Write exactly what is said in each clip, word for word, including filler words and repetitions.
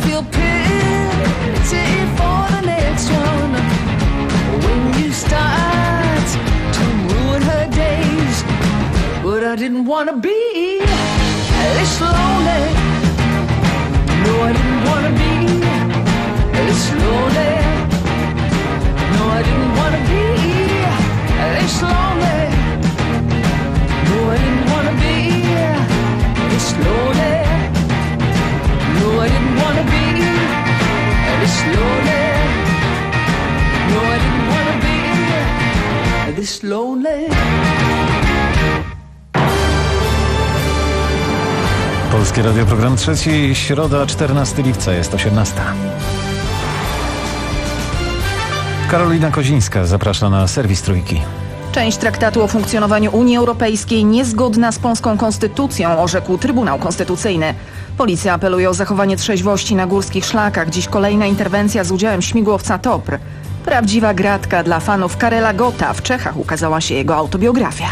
feel pity for the next one. When you start to ruin her days. But I didn't want to be this lonely. No, I didn't want to be this lonely. No, I didn't want to be this lonely. No, I didn't want to be this lonely. No, I didn't want to be this lonely. No, I didn't want to be this lonely. Polskie Radio, program trzeci, środa, czternastego lipca, jest osiemnasta. Karolina Kozińska zaprasza na serwis Trójki. Część traktatu o funkcjonowaniu Unii Europejskiej niezgodna z polską konstytucją, orzekł Trybunał Konstytucyjny. Policja apeluje o zachowanie trzeźwości na górskich szlakach. Dziś kolejna interwencja z udziałem śmigłowca Topr. Prawdziwa gratka dla fanów Karela Gotta. W Czechach ukazała się jego autobiografia.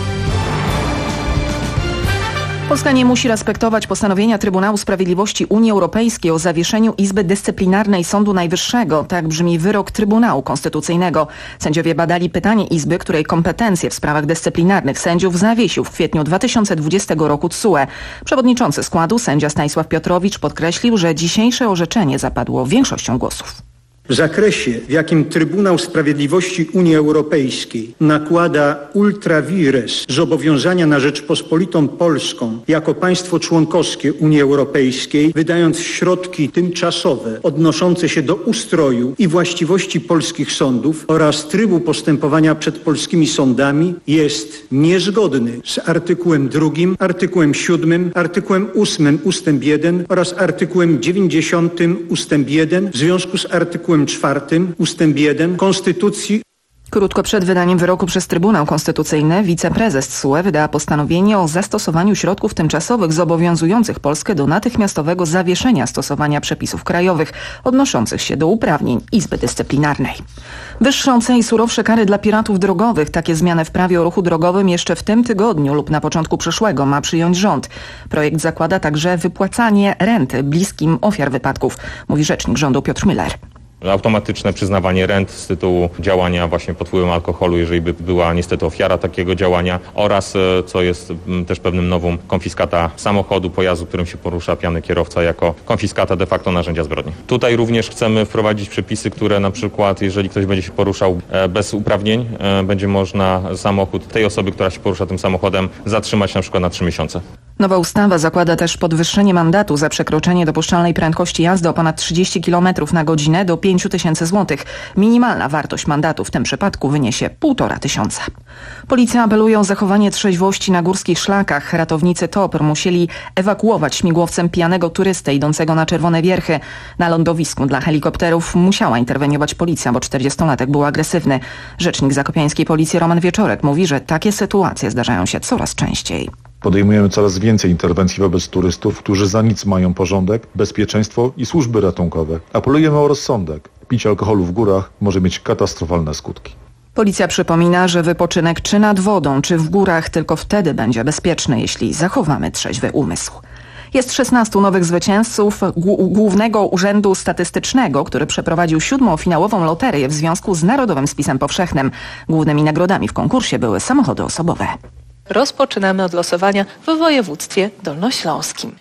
Polska nie musi respektować postanowienia Trybunału Sprawiedliwości Unii Europejskiej o zawieszeniu Izby Dyscyplinarnej Sądu Najwyższego. Tak brzmi wyrok Trybunału Konstytucyjnego. Sędziowie badali pytanie Izby, której kompetencje w sprawach dyscyplinarnych sędziów zawiesił w kwietniu dwa tysiące dwudziestego roku T S U E. Przewodniczący składu, sędzia Stanisław Piotrowicz, podkreślił, że dzisiejsze orzeczenie zapadło większością głosów. W zakresie, w jakim Trybunał Sprawiedliwości Unii Europejskiej nakłada ultra vires zobowiązania na Rzeczpospolitą Polską jako państwo członkowskie Unii Europejskiej, wydając środki tymczasowe odnoszące się do ustroju i właściwości polskich sądów oraz trybu postępowania przed polskimi sądami, jest niezgodny z artykułem drugim, artykułem siódmym, artykułem ósmym ustęp jeden oraz artykułem dziewięćdziesiątym ustęp jeden w związku z artykułem czwartym ustęp jeden Konstytucji. Krótko przed wydaniem wyroku przez Trybunał Konstytucyjny wiceprezes T S U E wydała postanowienie o zastosowaniu środków tymczasowych zobowiązujących Polskę do natychmiastowego zawieszenia stosowania przepisów krajowych odnoszących się do uprawnień Izby Dyscyplinarnej. Wyższe i surowsze kary dla piratów drogowych. Takie zmiany w prawie o ruchu drogowym jeszcze w tym tygodniu lub na początku przyszłego ma przyjąć rząd. Projekt zakłada także wypłacanie renty bliskim ofiar wypadków, mówi rzecznik rządu Piotr Müller. Automatyczne przyznawanie rent z tytułu działania właśnie pod wpływem alkoholu, jeżeli by była niestety ofiara takiego działania, oraz, co jest też pewnym nowum, konfiskata samochodu, pojazdu, którym się porusza pijany kierowca, jako konfiskata de facto narzędzia zbrodni. Tutaj również chcemy wprowadzić przepisy, które na przykład, jeżeli ktoś będzie się poruszał bez uprawnień, będzie można samochód tej osoby, która się porusza tym samochodem, zatrzymać na przykład na trzy miesiące. Nowa ustawa zakłada też podwyższenie mandatu za przekroczenie dopuszczalnej prędkości jazdy o ponad trzydzieści kilometrów na godzinę do pięć tysięcy złotych. Minimalna wartość mandatu w tym przypadku wyniesie półtora tysiąca. Policja apeluje o zachowanie trzeźwości na górskich szlakach. Ratownicy Topr musieli ewakuować śmigłowcem pijanego turystę idącego na Czerwone Wierchy. Na lądowisku dla helikopterów musiała interweniować policja, bo czterdziestolatek był agresywny. Rzecznik zakopiańskiej policji Roman Wieczorek mówi, że takie sytuacje zdarzają się coraz częściej. Podejmujemy coraz więcej interwencji wobec turystów, którzy za nic mają porządek, bezpieczeństwo i służby ratunkowe. Apelujemy o rozsądek. Picie alkoholu w górach może mieć katastrofalne skutki. Policja przypomina, że wypoczynek czy nad wodą, czy w górach tylko wtedy będzie bezpieczny, jeśli zachowamy trzeźwy umysł. Jest szesnastu nowych zwycięzców Głównego Urzędu Statystycznego, który przeprowadził siódmą finałową loterię w związku z Narodowym Spisem Powszechnym. Głównymi nagrodami w konkursie były samochody osobowe. Rozpoczynamy od losowania w województwie dolnośląskim.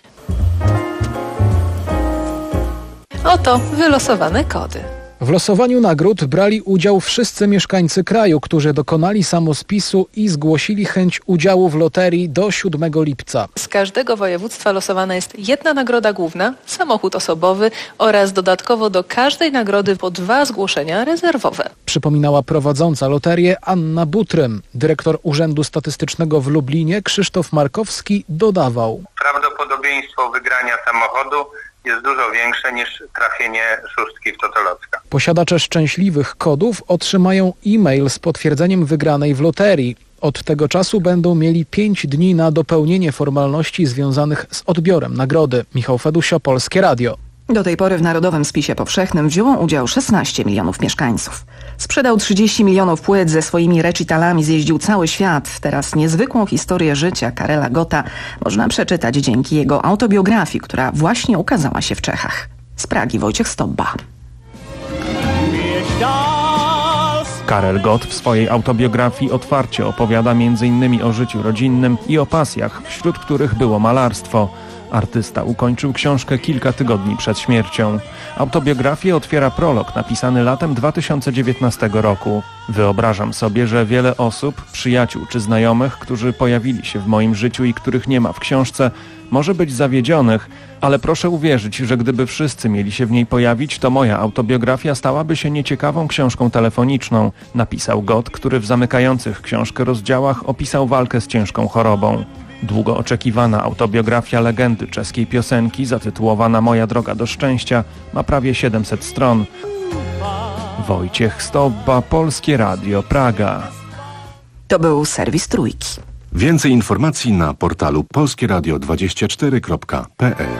Oto wylosowane kody. W losowaniu nagród brali udział wszyscy mieszkańcy kraju, którzy dokonali samospisu i zgłosili chęć udziału w loterii do siódmego lipca. Z każdego województwa losowana jest jedna nagroda główna, samochód osobowy oraz dodatkowo do każdej nagrody po dwa zgłoszenia rezerwowe. Przypominała prowadząca loterię Anna Butrym. Dyrektor Urzędu Statystycznego w Lublinie Krzysztof Markowski dodawał: Prawdopodobieństwo wygrania samochodu jest dużo większe niż trafienie szóstki w totolocka. Posiadacze szczęśliwych kodów otrzymają e-mail z potwierdzeniem wygranej w loterii. Od tego czasu będą mieli pięć dni na dopełnienie formalności związanych z odbiorem nagrody. Michał Fedusio, Polskie Radio. Do tej pory w Narodowym Spisie Powszechnym wzięło udział szesnaście milionów mieszkańców. Sprzedał trzydzieści milionów płyt, ze swoimi recitalami zjeździł cały świat. Teraz niezwykłą historię życia Karela Gotta można przeczytać dzięki jego autobiografii, która właśnie ukazała się w Czechach. Z Pragi Wojciech Stobba. Karel Gott w swojej autobiografii otwarcie opowiada między innymi o życiu rodzinnym i o pasjach, wśród których było malarstwo. Artysta ukończył książkę kilka tygodni przed śmiercią. Autobiografię otwiera prolog napisany latem dwa tysiące dziewiętnastego roku. Wyobrażam sobie, że wiele osób, przyjaciół czy znajomych, którzy pojawili się w moim życiu i których nie ma w książce, może być zawiedzionych, ale proszę uwierzyć, że gdyby wszyscy mieli się w niej pojawić, to moja autobiografia stałaby się nieciekawą książką telefoniczną, napisał Gott, który w zamykających książkę rozdziałach opisał walkę z ciężką chorobą. Długo oczekiwana autobiografia legendy czeskiej piosenki, zatytułowana Moja droga do szczęścia, ma prawie siedemset stron. Wojciech Stobba, Polskie Radio, Praga. To był serwis Trójki. Więcej informacji na portalu polskie radio dwadzieścia cztery kropka p l.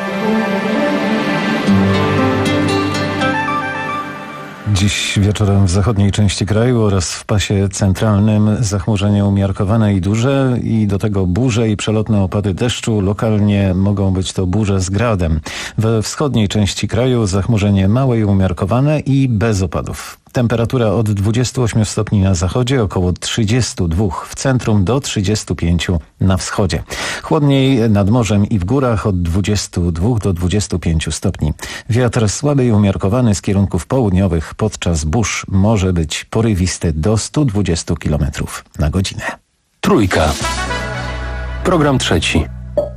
Dziś wieczorem w zachodniej części kraju oraz w pasie centralnym zachmurzenie umiarkowane i duże i do tego burze i przelotne opady deszczu. Lokalnie mogą być to burze z gradem. We wschodniej części kraju zachmurzenie małe i umiarkowane i bez opadów. Temperatura od dwudziestu ośmiu stopni na zachodzie, około trzydziestu dwóch w centrum do trzydziestu pięciu na wschodzie. Chłodniej nad morzem i w górach od dwudziestu dwóch do dwudziestu pięciu stopni. Wiatr słaby i umiarkowany z kierunków południowych podczas burz może być porywisty do stu dwudziestu kilometrów na godzinę. Trójka. Program trzeci.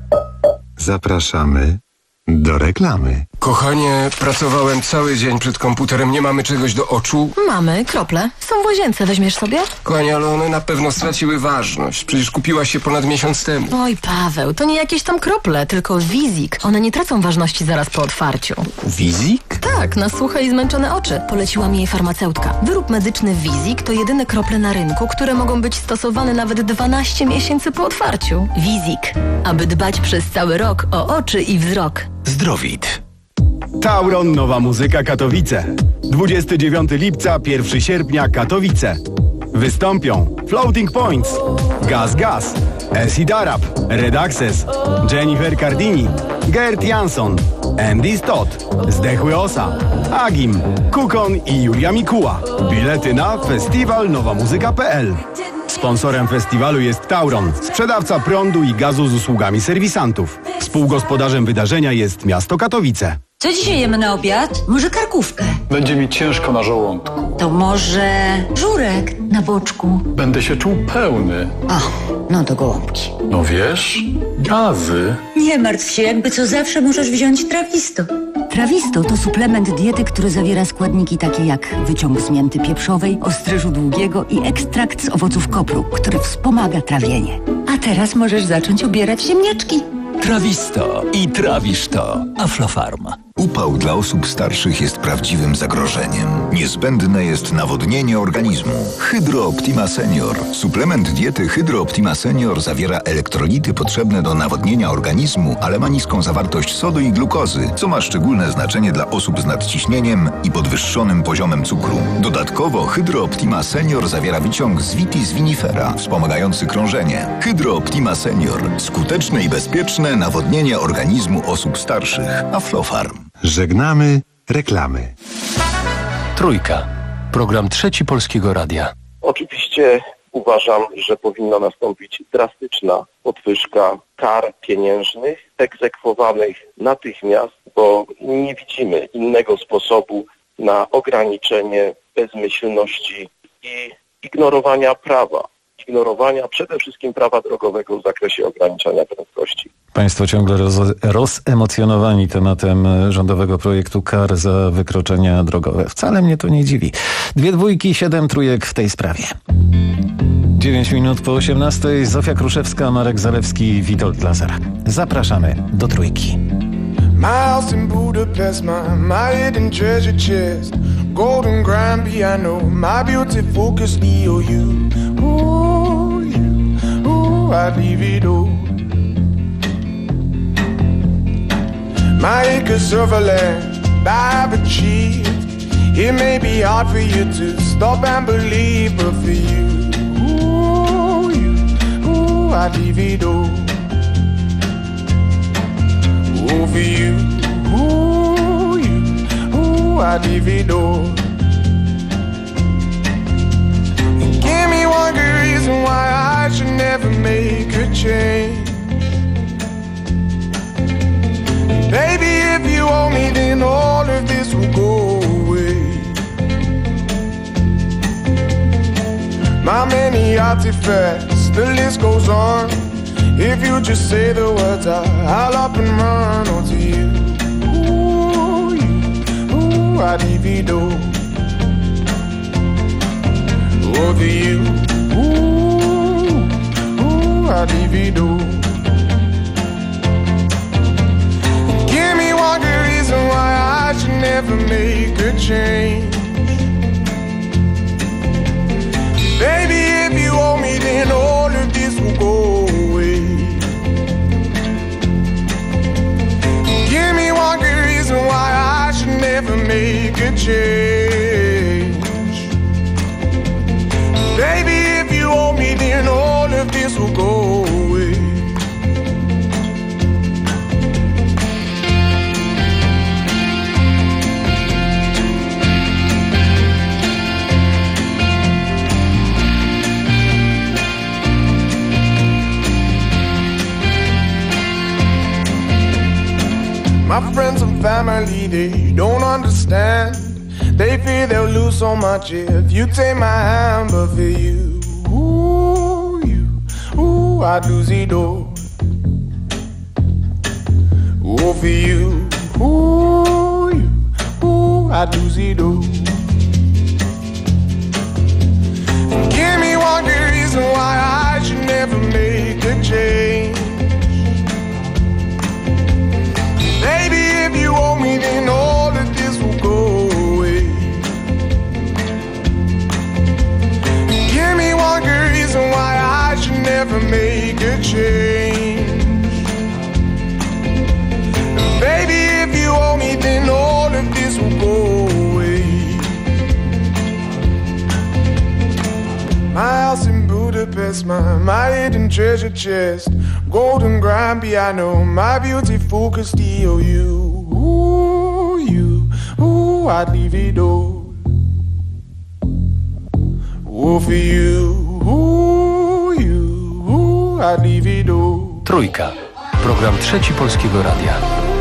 Zapraszamy do reklamy. Kochanie, pracowałem cały dzień przed komputerem. Nie mamy czegoś do oczu? Mamy, krople. Są w łazience. Weźmiesz sobie? Kochanie, ale one na pewno straciły ważność. Przecież kupiłaś się ponad miesiąc temu. Oj, Paweł, to nie jakieś tam krople, tylko Wizik. One nie tracą ważności zaraz po otwarciu. Wizik? Tak, na suche i zmęczone oczy. Poleciła mi jej farmaceutka. Wyrób medyczny Wizik to jedyne krople na rynku, które mogą być stosowane nawet dwanaście miesięcy po otwarciu. Wizik. Aby dbać przez cały rok o oczy i wzrok. Zdrowit. Tauron Nowa Muzyka Katowice. dwudziestego dziewiątego lipca, pierwszego sierpnia Katowice. Wystąpią Floating Points, Gaz Gaz, Acid Arab, Red Access, Jennifer Cardini, Gert Jansson, Andy Stott, Zdechły Osa, Agim, Kukon i Julia Mikuła. Bilety na festiwal nowa muzyka kropka p l. Sponsorem festiwalu jest Tauron, sprzedawca prądu i gazu z usługami serwisantów. Współgospodarzem wydarzenia jest miasto Katowice. Co dzisiaj jemy na obiad? Może karkówkę? Będzie mi ciężko na żołądku. To może żurek na boczku? Będę się czuł pełny. O, no to gołąbki. No wiesz, gazy. Nie martw się, jakby co zawsze możesz wziąć Trawisto. Trawisto to suplement diety, który zawiera składniki takie jak wyciąg z mięty pieprzowej, ostryżu długiego i ekstrakt z owoców kopru, który wspomaga trawienie. A teraz możesz zacząć ubierać ziemniaczki. Trawisto i trawisz to. Aflofarm. Upał dla osób starszych jest prawdziwym zagrożeniem. Niezbędne jest nawodnienie organizmu. Hydro Optima Senior. Suplement diety Hydro Optima Senior zawiera elektrolity potrzebne do nawodnienia organizmu, ale ma niską zawartość sodu i glukozy, co ma szczególne znaczenie dla osób z nadciśnieniem i podwyższonym poziomem cukru. Dodatkowo Hydro Optima Senior zawiera wyciąg z vitis vinifera, wspomagający krążenie. Hydro Optima Senior. Skuteczne i bezpieczne nawodnienie organizmu osób starszych. Aflofarm. Żegnamy reklamy. Trójka. Program trzeci Polskiego Radia. Oczywiście uważam, że powinna nastąpić drastyczna podwyżka kar pieniężnych egzekwowanych natychmiast, bo nie widzimy innego sposobu na ograniczenie bezmyślności i ignorowania prawa. Ignorowania przede wszystkim prawa drogowego w zakresie ograniczania prędkości. Państwo ciągle roz, rozemocjonowani tematem rządowego projektu kar za wykroczenia drogowe. Wcale mnie to nie dziwi. Dwie dwójki, siedem trójek w tej sprawie. Dziewięć minut po osiemnastej. Zofia Kruszewska, Marek Zalewski, Witold Lazar. Zapraszamy do Trójki. My house in Budapest, my, my hidden treasure chest, golden grand piano, my beauty focus E O U. Ooh, you, ooh, I'd leave it all. My acres of land I've achieved. It may be hard for you to stop and believe, but for you, ooh, you, ooh, I'd leave it all. Ooh, for you, ooh, I divido. Give me one good reason why I should never make a change. Baby, if you owe me, then all of this will go away. My many artifacts, the list goes on. If you just say the words, I, I'll up and run onto you. Ooh, you, ooh, I divido. Over you, ooh, ooh, I divido. Give me one good reason why I should never make a change. Baby, if you owe me, then all of this will go away. Give me one good reason why I should never make a change. Baby, if you owe me, then all of this will go away. My friends and family, they don't understand. They fear they'll lose so much if you take my hand. But for you, ooh, you, ooh, I'd lose it all. Ooh, for you, ooh, you, ooh, I'd lose it all. Give me one good reason why I should never make a change. Baby, if you owe me, then all of this will go away. Give me one good reason why I should never make a change. Baby, if you owe me, then all of this will go away. My house in Budapest, my, my hidden treasure chest, golden grand piano, my beautiful Castillo. You, ooh, you, ooh, I'd leave it all. Ooh, for you, ooh, you, ooh, I'd leave it all. Trójka. Program Trzeci Polskiego Radia.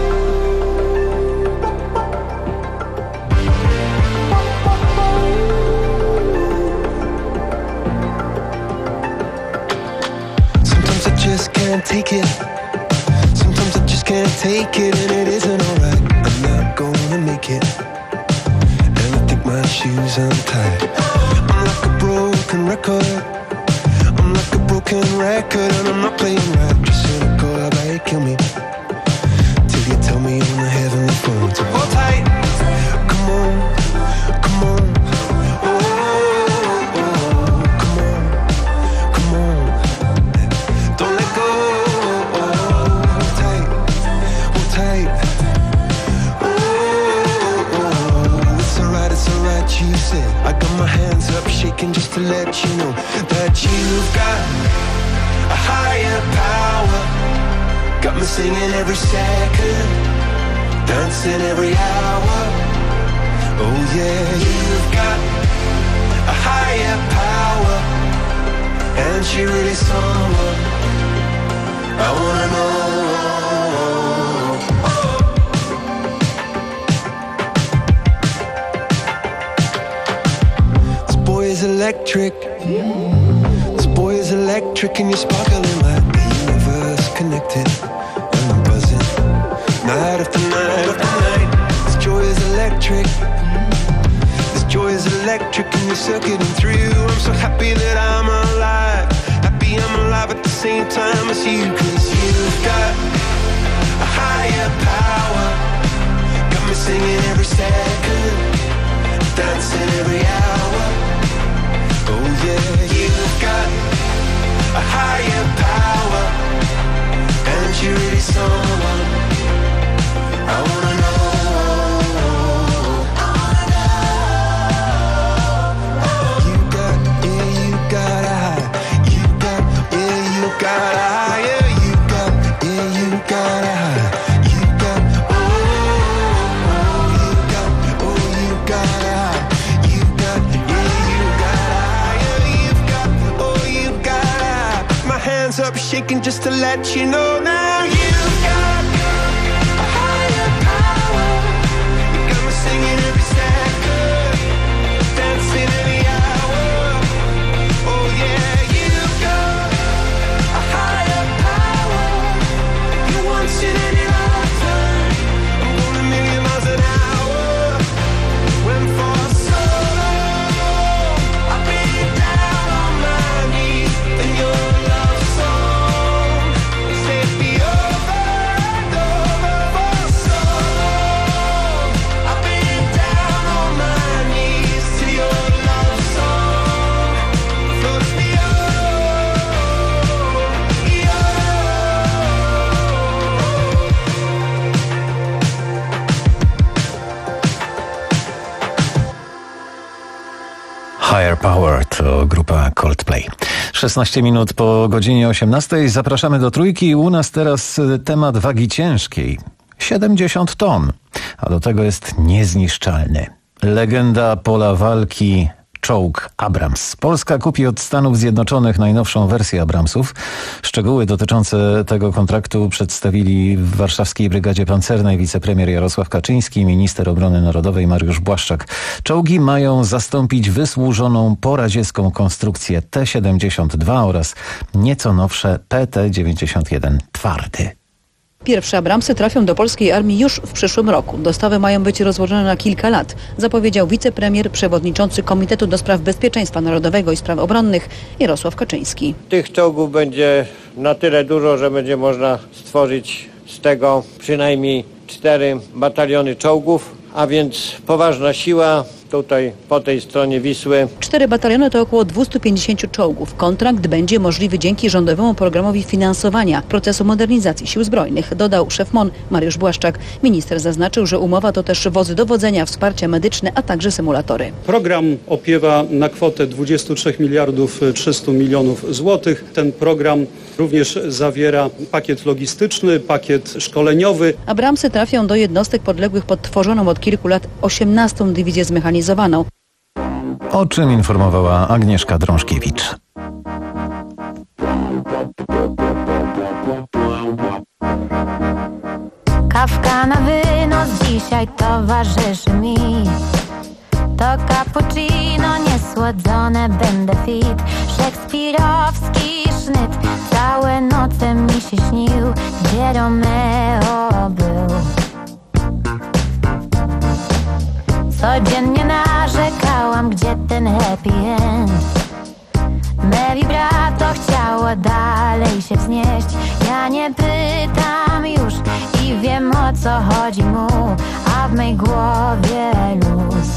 Can't take it. Sometimes I just can't take it, and it isn't alright. I'm not gonna make it, and I think my shoes untied. I'm like a broken record. I'm like a broken record, and I'm not playing right. Just cynical, I bet kill me till you tell me on the heavenly phone to hold tight. Come on, come on. I got my hands up shaking just to let you know that you've got a higher power. Got me singing every second, dancing every hour. Oh yeah, you've got a higher power, and she really someone I wanna know. Is electric. This boy is electric, and you're sparkling like the universe connected. And I'm buzzing night after night after night. This joy is electric. This joy is electric, and you're circuiting through. I'm so happy that I'm alive. Happy I'm alive at the same time as you. 'Cause you've got a higher power. Got me singing every second, dancing every hour. Oh yeah, you've got a higher power, and you're really someone I wanna know. I wanna know. You got, yeah, you got a high. You got, yeah, you got a high. Yeah, you got, yeah, you got a high. You got, oh, oh, you got, oh, you shaking just to let you know now you've got a higher power. You got me singing every second, dancing every hour. Oh yeah, you've got a higher power. You want it in your lifetime. I'm going a million miles an hour. When for so long I've been down on my knees in your love song. Take me over and over for so long. I've been down on my knees to your love song. Floats me Higher Power to grupa Coldplay. szesnaście minut po godzinie osiemnastej. Zapraszamy do Trójki. U nas teraz temat wagi ciężkiej. siedemdziesiąt ton. A do tego jest niezniszczalny. Legenda pola walki, czołg Abrams. Polska kupi od Stanów Zjednoczonych najnowszą wersję Abramsów. Szczegóły dotyczące tego kontraktu przedstawili w Warszawskiej Brygadzie Pancernej wicepremier Jarosław Kaczyński i minister obrony narodowej Mariusz Błaszczak. Czołgi mają zastąpić wysłużoną poradziecką konstrukcję T siedemdziesiąt dwa oraz nieco nowsze P T dziewięćdziesiąt jeden twardy. Pierwsze Abramsy trafią do polskiej armii już w przyszłym roku. Dostawy mają być rozłożone na kilka lat, zapowiedział wicepremier, przewodniczący Komitetu do Spraw Bezpieczeństwa Narodowego i Spraw Obronnych Jarosław Kaczyński. Tych czołgów będzie na tyle dużo, że będzie można stworzyć z tego przynajmniej cztery bataliony czołgów, a więc poważna siła. Tutaj po tej stronie Wisły. Cztery bataliony to około dwieście pięćdziesiąt czołgów. Kontrakt będzie możliwy dzięki rządowemu programowi finansowania procesu modernizacji sił zbrojnych, dodał szef M O N Mariusz Błaszczak. Minister zaznaczył, że umowa to też wozy dowodzenia, wsparcie medyczne, a także symulatory. Program opiewa na kwotę dwadzieścia trzy miliardów trzysta milionów złotych. Ten program również zawiera pakiet logistyczny, pakiet szkoleniowy. Abramsy trafią do jednostek podległych pod tworzoną od kilku lat osiemnastą Dywizję Zmechanizowaną. O czym informowała Agnieszka Drążkiewicz. Kawka na wynos dzisiaj towarzyszy mi. To cappuccino niesłodzone, będę fit. Szekspirowski sznyt, całe noce mi się śnił, gdzie Romeo był. Codziennie narzekałam, gdzie ten happy end. Me vibrato chciało dalej się wznieść. Ja nie pytam już i wiem, o co chodzi mu, a w mej głowie luz.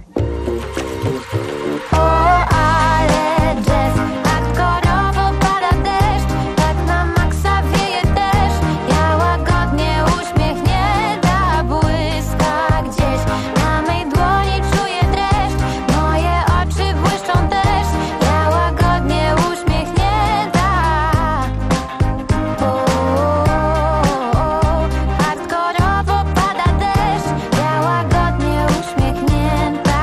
O, ale jazz, hardkorowo pada deszcz, tak na maksa wieje też. Ja łagodnie uśmiechnięta błyska gdzieś. Na mej dłoni czuję dreszcz, moje oczy błyszczą też. Ja łagodnie uśmiechnięta. O, hardkorowo pada deszcz, ja łagodnie uśmiechnięta.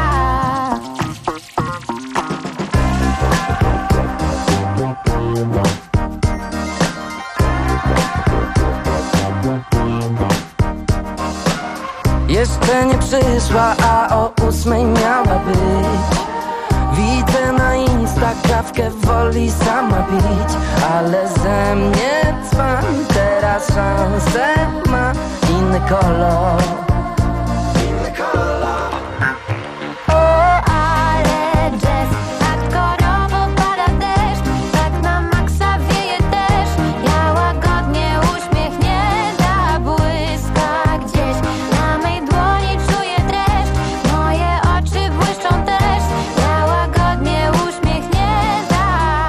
Jeszcze nie przyszła, a o ósmej miała być. Widzę na Insta kawkę, woli sama pić. Ale ze mnie dzban, teraz szansę ma inny kolor. Inny kolor. O, ale jazz, hardkorowo pada deszcz, tak na maksa wieje też. Ja łagodnie uśmiechnięta błyska gdzieś. Na mej dłoni czuję dreszcz, moje oczy błyszczą też. Ja łagodnie uśmiechnięta.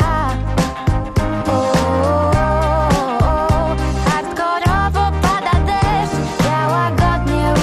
O, hardkorowo pada deszcz, ja łagodnie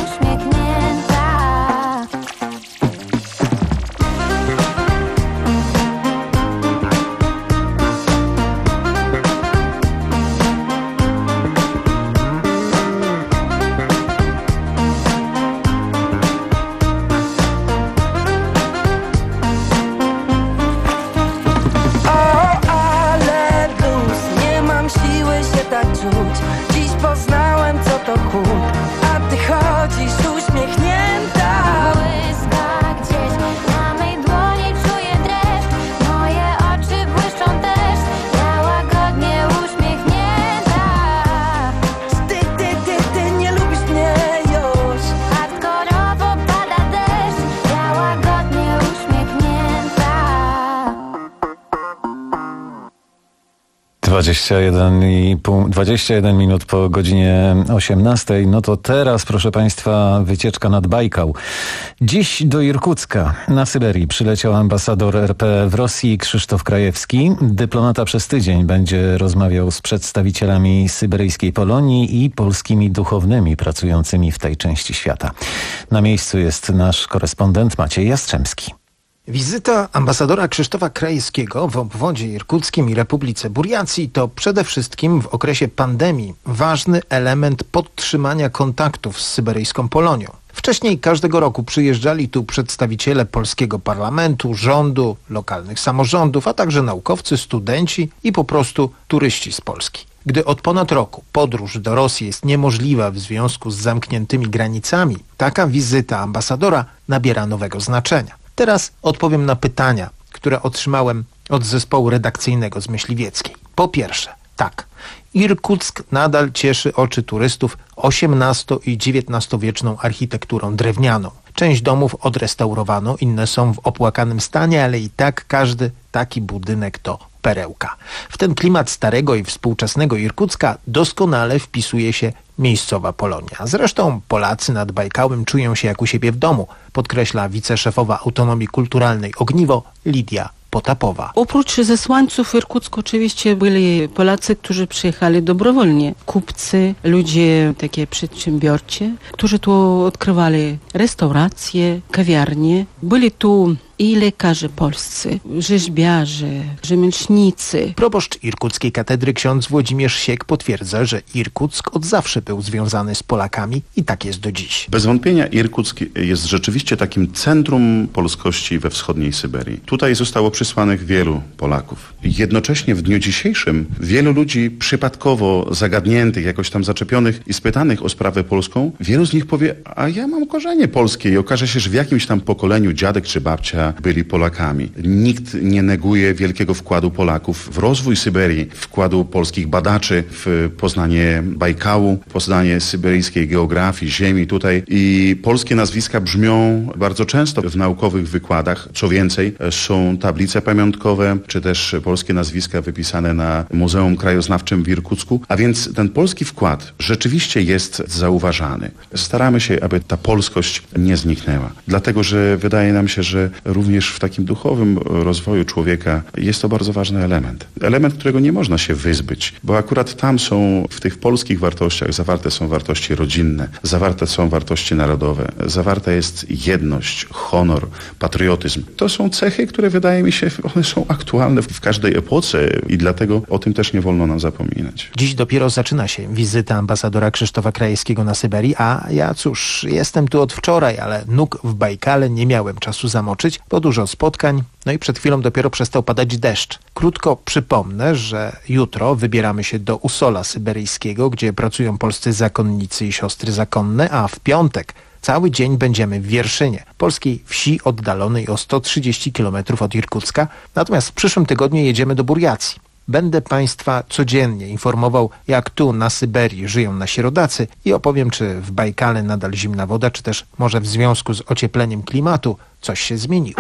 dwadzieścia jeden i pół, dwadzieścia jeden minut po godzinie osiemnastej. No to teraz, proszę Państwa, wycieczka nad Bajkał. Dziś do Irkucka na Syberii przyleciał ambasador R P w Rosji Krzysztof Krajewski. Dyplomata przez tydzień będzie rozmawiał z przedstawicielami syberyjskiej Polonii i polskimi duchownymi pracującymi w tej części świata. Na miejscu jest nasz korespondent Maciej Jastrzębski. Wizyta ambasadora Krzysztofa Krajewskiego w obwodzie irkuckim i Republice Burjacji to przede wszystkim w okresie pandemii ważny element podtrzymania kontaktów z syberyjską Polonią. Wcześniej każdego roku przyjeżdżali tu przedstawiciele polskiego parlamentu, rządu, lokalnych samorządów, a także naukowcy, studenci i po prostu turyści z Polski. Gdy od ponad roku podróż do Rosji jest niemożliwa w związku z zamkniętymi granicami, taka wizyta ambasadora nabiera nowego znaczenia. Teraz odpowiem na pytania, które otrzymałem od zespołu redakcyjnego z Myśliwieckiej. Po pierwsze, tak, Irkuck nadal cieszy oczy turystów osiemnasto- i dziewiętnastowieczną architekturą drewnianą. Część domów odrestaurowano, inne są w opłakanym stanie, ale i tak każdy taki budynek to perełka. W ten klimat starego i współczesnego Irkucka doskonale wpisuje się miejscowa Polonia. Zresztą Polacy nad Bajkałem czują się jak u siebie w domu, podkreśla wiceszefowa Autonomii Kulturalnej Ogniwo Lidia Potapowa. Oprócz zesłańców w Irkucku oczywiście byli Polacy, którzy przyjechali dobrowolnie. Kupcy, ludzie takie przedsiębiorcy, którzy tu odkrywali restauracje, kawiarnie. Byli tu i lekarze polscy, rzeźbiarze, rzemieślnicy. Proboszcz irkuckiej katedry ksiądz Włodzimierz Siek potwierdza, że Irkuck od zawsze był związany z Polakami i tak jest do dziś. Bez wątpienia Irkuck jest rzeczywiście takim centrum polskości we wschodniej Syberii. Tutaj zostało przysłanych wielu Polaków. Jednocześnie w dniu dzisiejszym wielu ludzi przypadkowo zagadniętych, jakoś tam zaczepionych i spytanych o sprawę polską, wielu z nich powie, a ja mam korzenie polskie i okaże się, że w jakimś tam pokoleniu dziadek czy babcia byli Polakami. Nikt nie neguje wielkiego wkładu Polaków w rozwój Syberii, wkładu polskich badaczy w poznanie Bajkału, poznanie syberyjskiej geografii, ziemi tutaj i polskie nazwiska brzmią bardzo często w naukowych wykładach. Co więcej, są tablice pamiątkowe, czy też polskie nazwiska wypisane na Muzeum Krajoznawczym w Irkucku, a więc ten polski wkład rzeczywiście jest zauważany. Staramy się, aby ta polskość nie zniknęła. Dlatego, że wydaje nam się, że również w takim duchowym rozwoju człowieka jest to bardzo ważny element. Element, którego nie można się wyzbyć, bo akurat tam są, w tych polskich wartościach zawarte są wartości rodzinne, zawarte są wartości narodowe, zawarta jest jedność, honor, patriotyzm. To są cechy, które wydaje mi się, one są aktualne w każdej epoce i dlatego o tym też nie wolno nam zapominać. Dziś dopiero zaczyna się wizyta ambasadora Krzysztofa Krajewskiego na Syberii, a ja cóż, jestem tu od wczoraj, ale nóg w Bajkale nie miałem czasu zamoczyć, bo dużo spotkań, no i przed chwilą dopiero przestał padać deszcz. Krótko przypomnę, że jutro wybieramy się do Usola Syberyjskiego, gdzie pracują polscy zakonnicy i siostry zakonne, a w piątek cały dzień będziemy w Wierszynie, polskiej wsi oddalonej o sto trzydzieści kilometrów od Irkucka, natomiast w przyszłym tygodniu jedziemy do Burjacji. Będę Państwa codziennie informował, jak tu na Syberii żyją nasi rodacy i opowiem, czy w Bajkale nadal zimna woda, czy też może w związku z ociepleniem klimatu coś się zmieniło.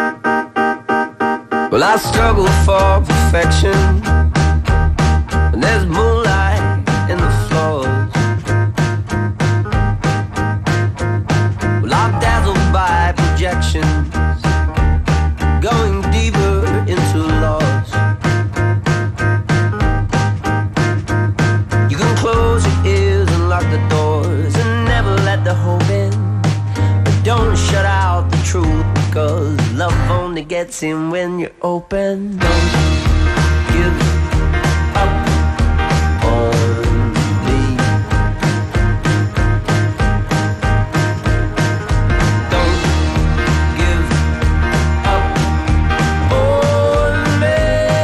Well, I struggle for perfection. And there's moonlight in the floors. Well, I'm dazzled by projections, going deeper into loss. You can close your ears and lock the doors and never let the hope in, but don't shut out the truth, because love only gets in when you're open. Don't give up on me. Don't give up on me.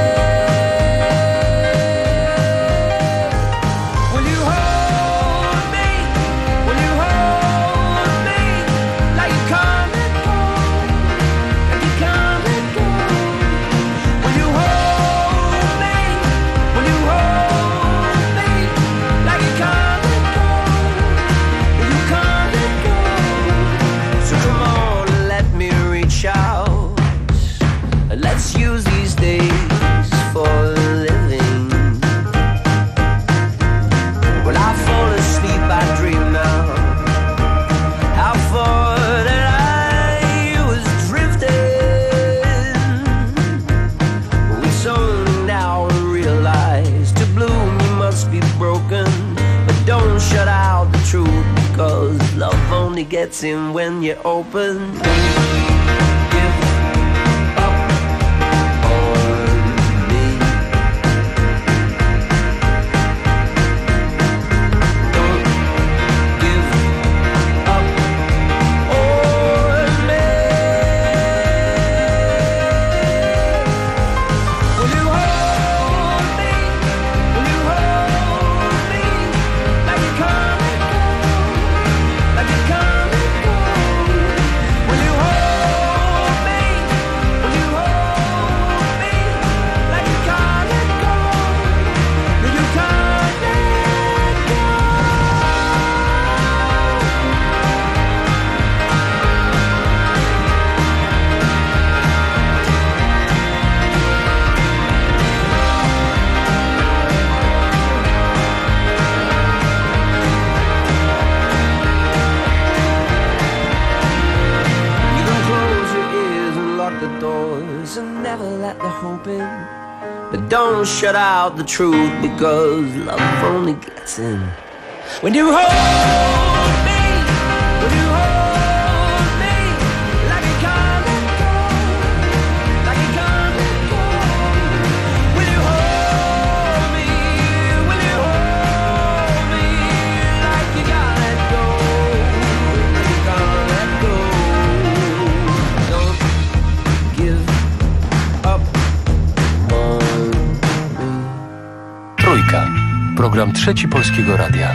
Will you hold me? Will you hold me like you come and go? Like you come and go. Will you hold me? gets in when you open. Don't shut out the truth, because love only gets in when you hold me, when you hold me, like you can't let go, like you can't let go. Will you hold me, will you hold me, like you can't let go, like you can't let go. Don't give up on Trójka. Program Trzeci Polskiego Radia.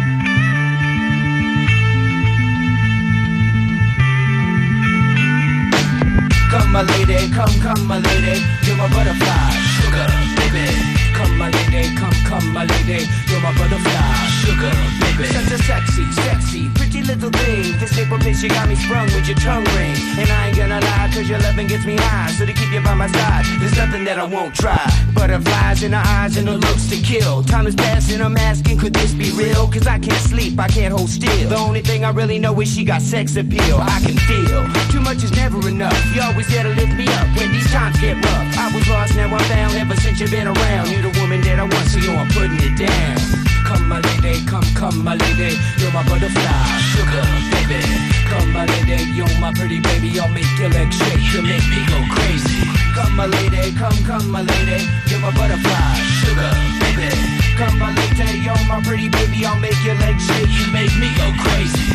Come my lady, come, come my lady, you're my butterfly, sugar, baby. Come my lady, come, come my lady, you're my butterfly, sugar, baby. Such a sexy, sexy, pretty little thing. This April bitch, you got me sprung with your tongue ring. And I ain't gonna lie, cause your loving gets me high. So to keep you by my side, there's nothing that I won't try. Butterflies in her eyes and her looks to kill. Time is passing, I'm asking, could this be real? Cause I can't sleep, I can't hold still. The only thing I really know is she got sex appeal. I can feel, too much is never enough. You always there to lift me up when these times get rough. I was lost, now I'm found, ever since you've been around. You're the woman that I want, so yo, I'm putting it down. Come my lady, come, come my lady, you're my butterfly, sugar, baby. Come my lady, you're my pretty baby, I'll make your legs shake, you'll make me go crazy. Come my lady, come, come my lady, you're my butterfly, sugar, baby. Come my lady, you're my pretty baby, I'll make your legs shake, you make me go crazy.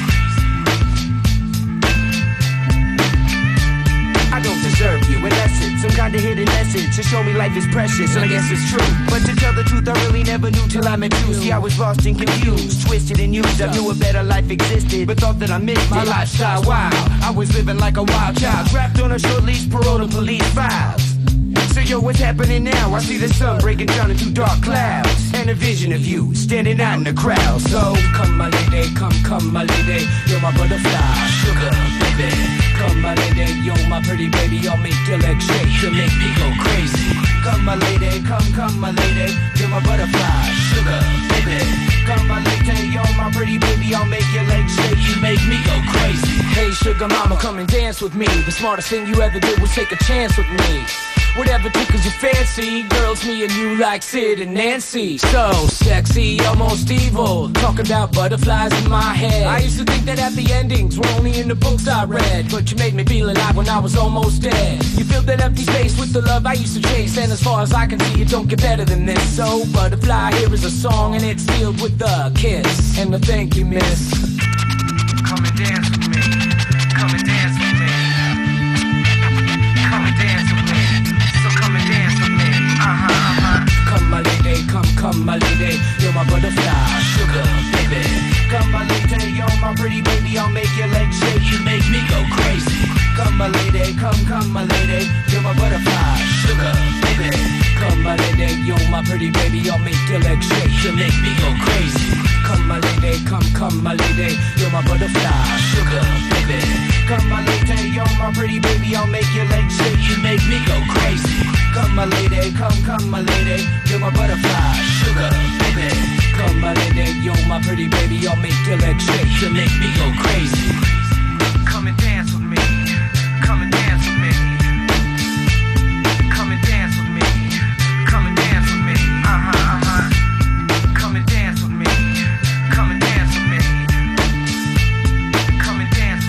I don't deserve you, unless it's some kind of hidden message to show me life is precious, and I guess it's true. But to tell the truth, I really never knew till I met you. See, I was lost and confused, twisted and used. I knew a better life existed, but thought that I missed my lifestyle wild. I was living like a wild child, wrapped on a short leash, parole to police files. So yo, what's happening now? I see the sun breaking down into dark clouds, and a vision of you standing out in the crowd. So come my lady, come, come my lady, you're my butterfly, sugar, baby. Come my lady, you're my pretty baby, I'll make your legs shake, you'll make me go crazy. Come my lady, come, come my lady, you're my butterfly, sugar, baby. Come my lady, you're my pretty baby, I'll make your legs shake, you make me go crazy. Hey sugar mama, come and dance with me. The smartest thing you ever did was take a chance with me. Whatever tickles your fancy, girls, me and you like Sid and Nancy. So sexy, almost evil, talking about butterflies in my head. I used to think that happy endings were only in the books I read, but you made me feel alive when I was almost dead. You filled that empty space with the love I used to chase, and as far as I can see, it don't get better than this. So Butterfly, here is a song, and it's filled with a kiss and a thank you, miss. Come and dance with me, come and dance with me, come and dance with me. Uh-huh, uh-huh. Come my lady, come, come my lady, you're my butterfly, sugar, baby. Come my lady, you're my pretty baby, I'll make your legs shake, you make me go crazy. Come my lady, come, come my lady, you're my butterfly, sugar, baby. Come my lady, you're my pretty baby, I'll make your legs shake, you make me go crazy. Come my lady, come, come my lady, you're my butterfly, sugar, baby. Come my lady, you're my pretty baby, I'll make your legs shake, you make me go crazy. Come my lady, come, come my lady, you're my butterfly, sugar, baby. Come my lady, you're my pretty baby, I'll make your legs shake, you make me go crazy. Come and dance with me, come and dance with me. Come and dance with me, come and dance with me. Uh-huh, uh-huh. Come and dance with me, come and dance with me. Come and dance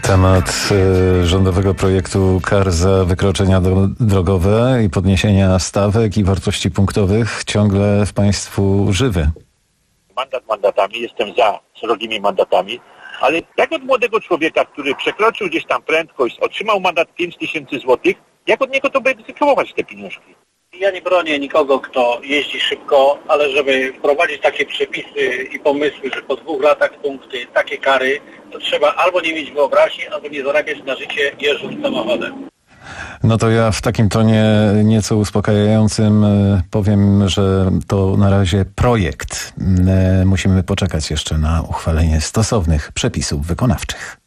Temat y, rządowego projektu kar za wykroczenia do, drogowe i podniesienia stawek i wartości punktowych ciągle w państwu żywy. Mandat mandatami, jestem za srogimi mandatami, ale jak od młodego człowieka, który przekroczył gdzieś tam prędkość, otrzymał mandat pięć tysięcy złotych, jak od niego to będzie egzekwować te pieniążki? Ja nie bronię nikogo, kto jeździ szybko, ale żeby wprowadzić takie przepisy i pomysły, że po dwóch latach punkty, takie kary, to trzeba albo nie mieć wyobraźni, albo nie zarabiać na życie jeżdżąc samochodem. No to ja w takim tonie nieco uspokajającym powiem, że to na razie projekt. Musimy poczekać jeszcze na uchwalenie stosownych przepisów wykonawczych.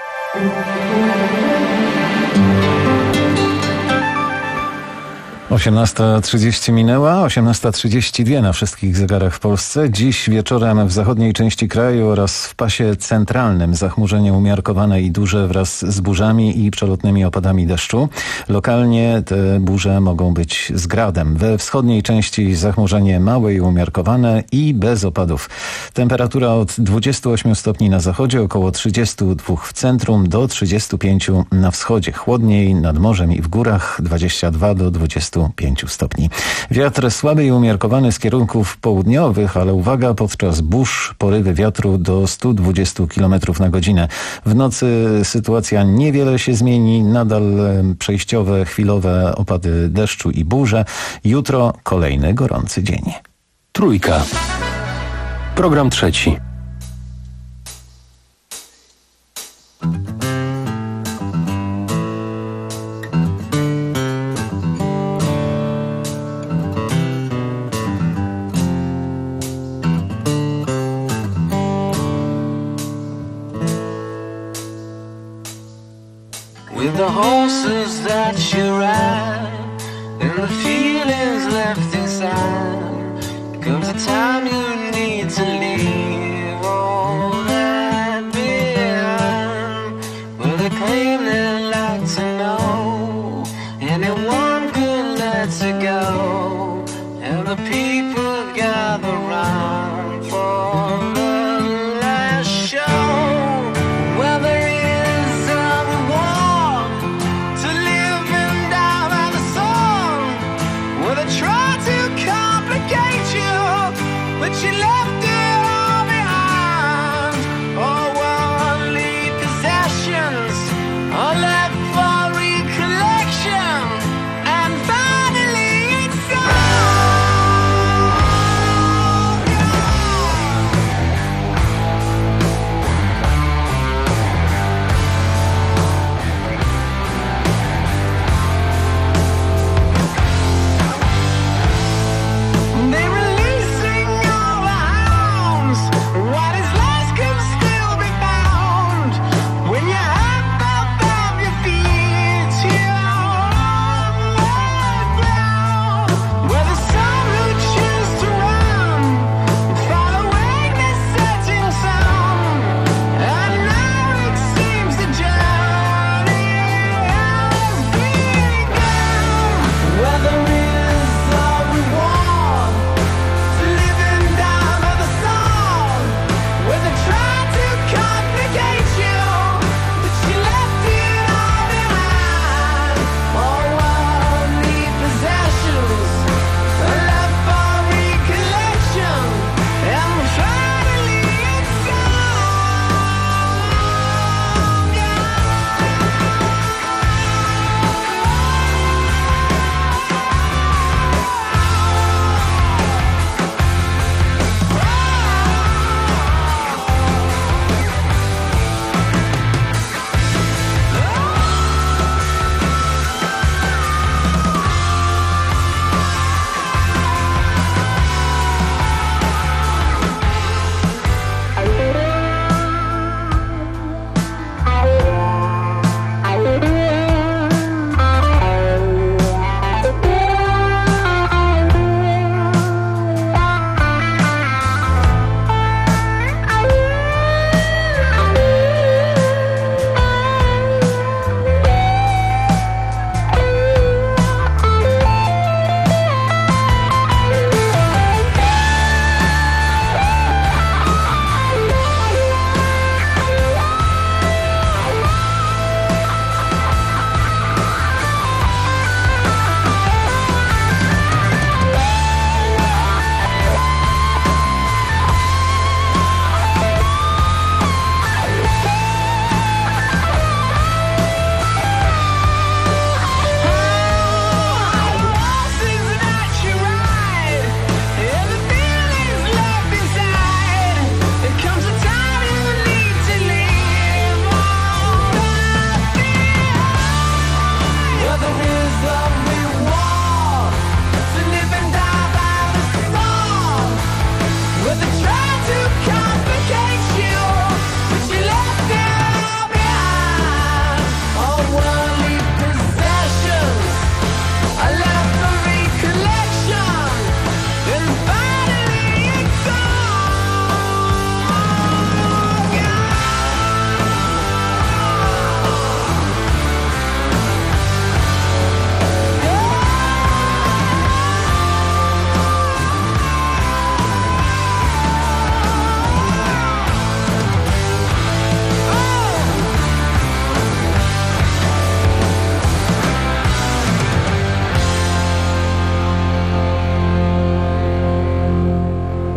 osiemnasta trzydzieści minęła, osiemnasta trzydzieści dwa na wszystkich zegarach w Polsce. Dziś wieczorem w zachodniej części kraju oraz w pasie centralnym zachmurzenie umiarkowane i duże wraz z burzami i przelotnymi opadami deszczu. Lokalnie te burze mogą być z gradem. We wschodniej części zachmurzenie małe i umiarkowane i bez opadów. Temperatura od dwudziestu ośmiu stopni na zachodzie, około trzydziestu dwóch w centrum do trzydziestu pięciu na wschodzie. Chłodniej nad morzem i w górach dwadzieścia dwa do dwudziestu pięciu stopni. Wiatr słaby i umiarkowany z kierunków południowych, ale uwaga, podczas burz porywy wiatru do stu dwudziestu kilometrów na godzinę. W nocy sytuacja niewiele się zmieni, nadal przejściowe, chwilowe opady deszczu i burze. Jutro kolejny gorący dzień. Trójka. Program trzeci. With the horses that you ride and the feelings left inside, comes a time you need to leave all that behind. With a claim they'd like to know, anyone could let it go, and the people gather round for the last show. Well, there is a reward to living down by the sun, where they try to complicate you, but you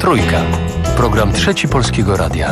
Trójka. Program Trzeci Polskiego Radia.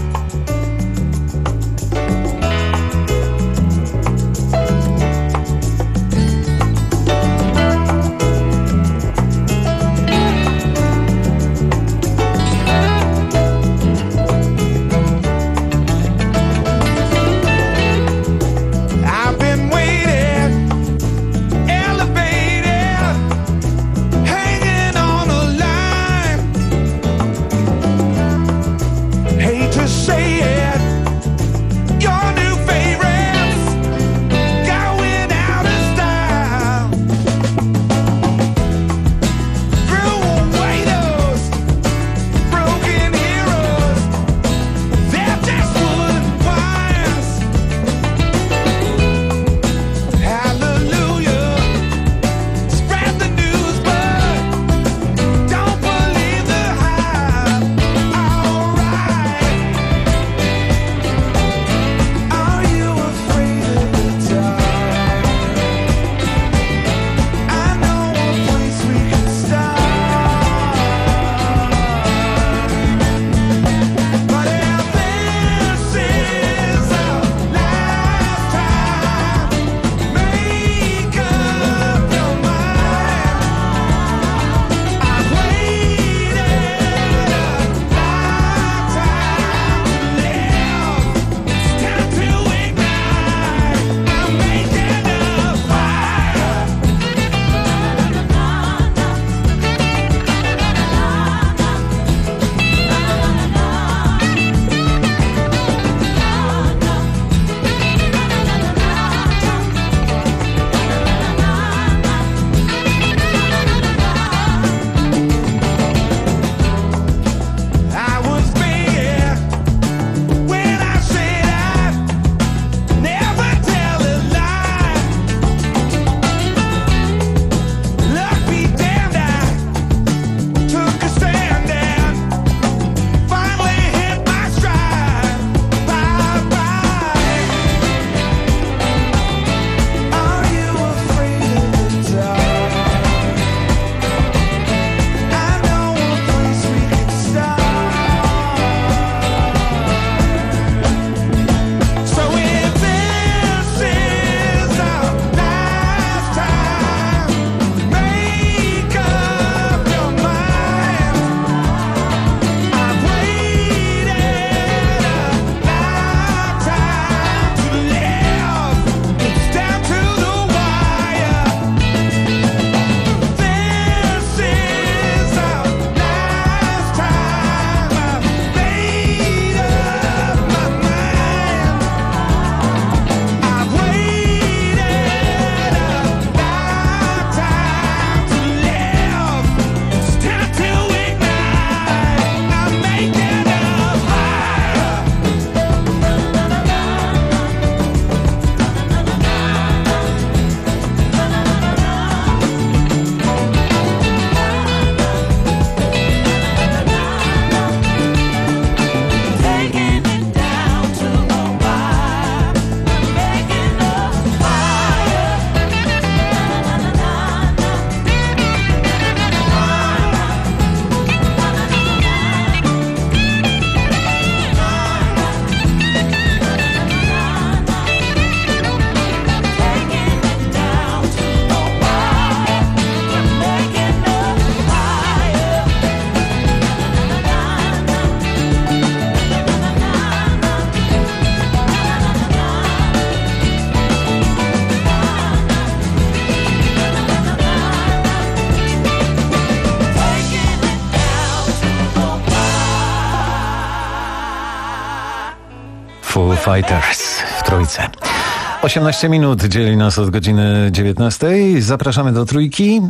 Foo Fighters w Trójce. osiemnaście minut dzieli nas od godziny dziewiętnastej. Zapraszamy do Trójki.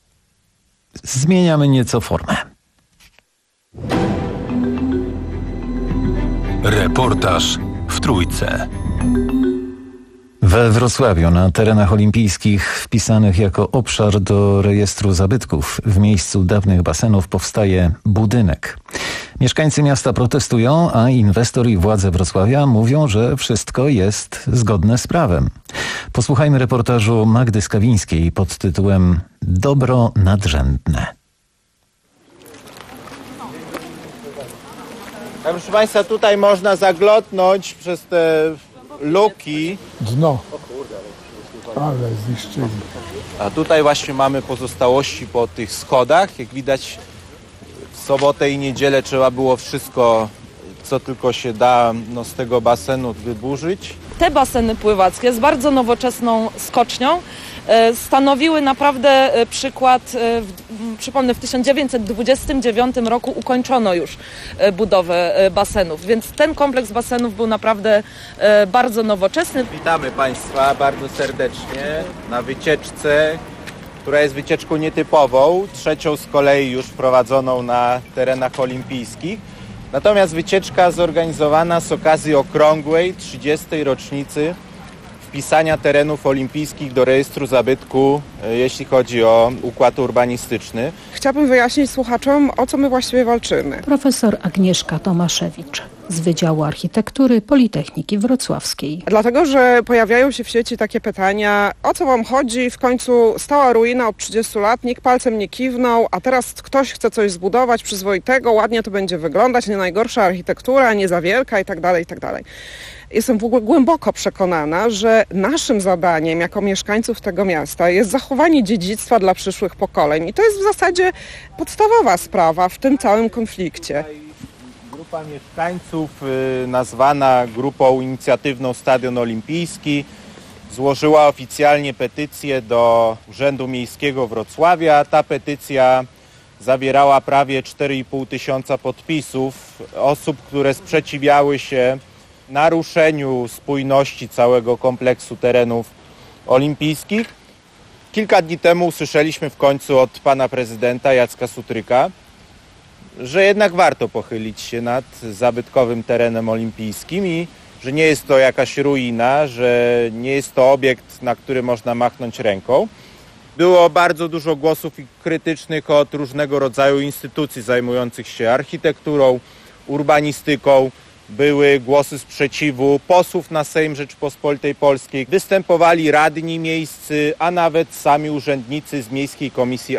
Zmieniamy nieco formę. Reportaż w Trójce. We Wrocławiu na terenach olimpijskich wpisanych jako obszar do rejestru zabytków w miejscu dawnych basenów powstaje budynek. Mieszkańcy miasta protestują, a inwestor i władze Wrocławia mówią, że wszystko jest zgodne z prawem. Posłuchajmy reportażu Magdy Skawińskiej pod tytułem Dobro nadrzędne. Proszę Państwa, tutaj można zaglotnąć przez te luki. Dno. Ale zniszczyli. A tutaj właśnie mamy pozostałości po tych schodach. Jak widać, w sobotę i niedzielę trzeba było wszystko, co tylko się da, no, z tego basenu wyburzyć. Te baseny pływackie z bardzo nowoczesną skocznią stanowiły naprawdę przykład. Przypomnę, w tysiąc dziewięćset dwudziestym dziewiątym roku ukończono już budowę basenów, więc ten kompleks basenów był naprawdę bardzo nowoczesny. Witamy Państwa bardzo serdecznie na wycieczce, która jest wycieczką nietypową, trzecią z kolei już prowadzoną na terenach olimpijskich. Natomiast wycieczka zorganizowana z okazji okrągłej trzydziestej rocznicy wpisania terenów olimpijskich do rejestru zabytku, jeśli chodzi o układ urbanistyczny. Chciałabym wyjaśnić słuchaczom, o co my właściwie walczymy. Profesor Agnieszka Tomaszewicz z Wydziału Architektury Politechniki Wrocławskiej. Dlatego, że pojawiają się w sieci takie pytania, o co wam chodzi, w końcu stała ruina od trzydziestu lat, nikt palcem nie kiwnął, a teraz ktoś chce coś zbudować przyzwoitego, ładnie to będzie wyglądać, nie najgorsza architektura, nie za wielka i tak dalej, i tak dalej. Jestem w ogóle głęboko przekonana, że naszym zadaniem jako mieszkańców tego miasta jest zachowanie dziedzictwa dla przyszłych pokoleń. I to jest w zasadzie podstawowa sprawa w tym całym konflikcie. Grupa mieszkańców y, nazwana Grupą Inicjatywną Stadion Olimpijski złożyła oficjalnie petycję do Urzędu Miejskiego Wrocławia. Ta petycja zawierała prawie cztery i pół tysiąca podpisów osób, które sprzeciwiały się naruszeniu spójności całego kompleksu terenów olimpijskich. Kilka dni temu usłyszeliśmy w końcu od pana prezydenta Jacka Sutryka, że jednak warto pochylić się nad zabytkowym terenem olimpijskim i że nie jest to jakaś ruina, że nie jest to obiekt, na który można machnąć ręką. Było bardzo dużo głosów krytycznych od różnego rodzaju instytucji zajmujących się architekturą, urbanistyką. Były głosy sprzeciwu posłów na Sejm Rzeczypospolitej Polskiej. Występowali radni miejscy, a nawet sami urzędnicy z Miejskiej Komisji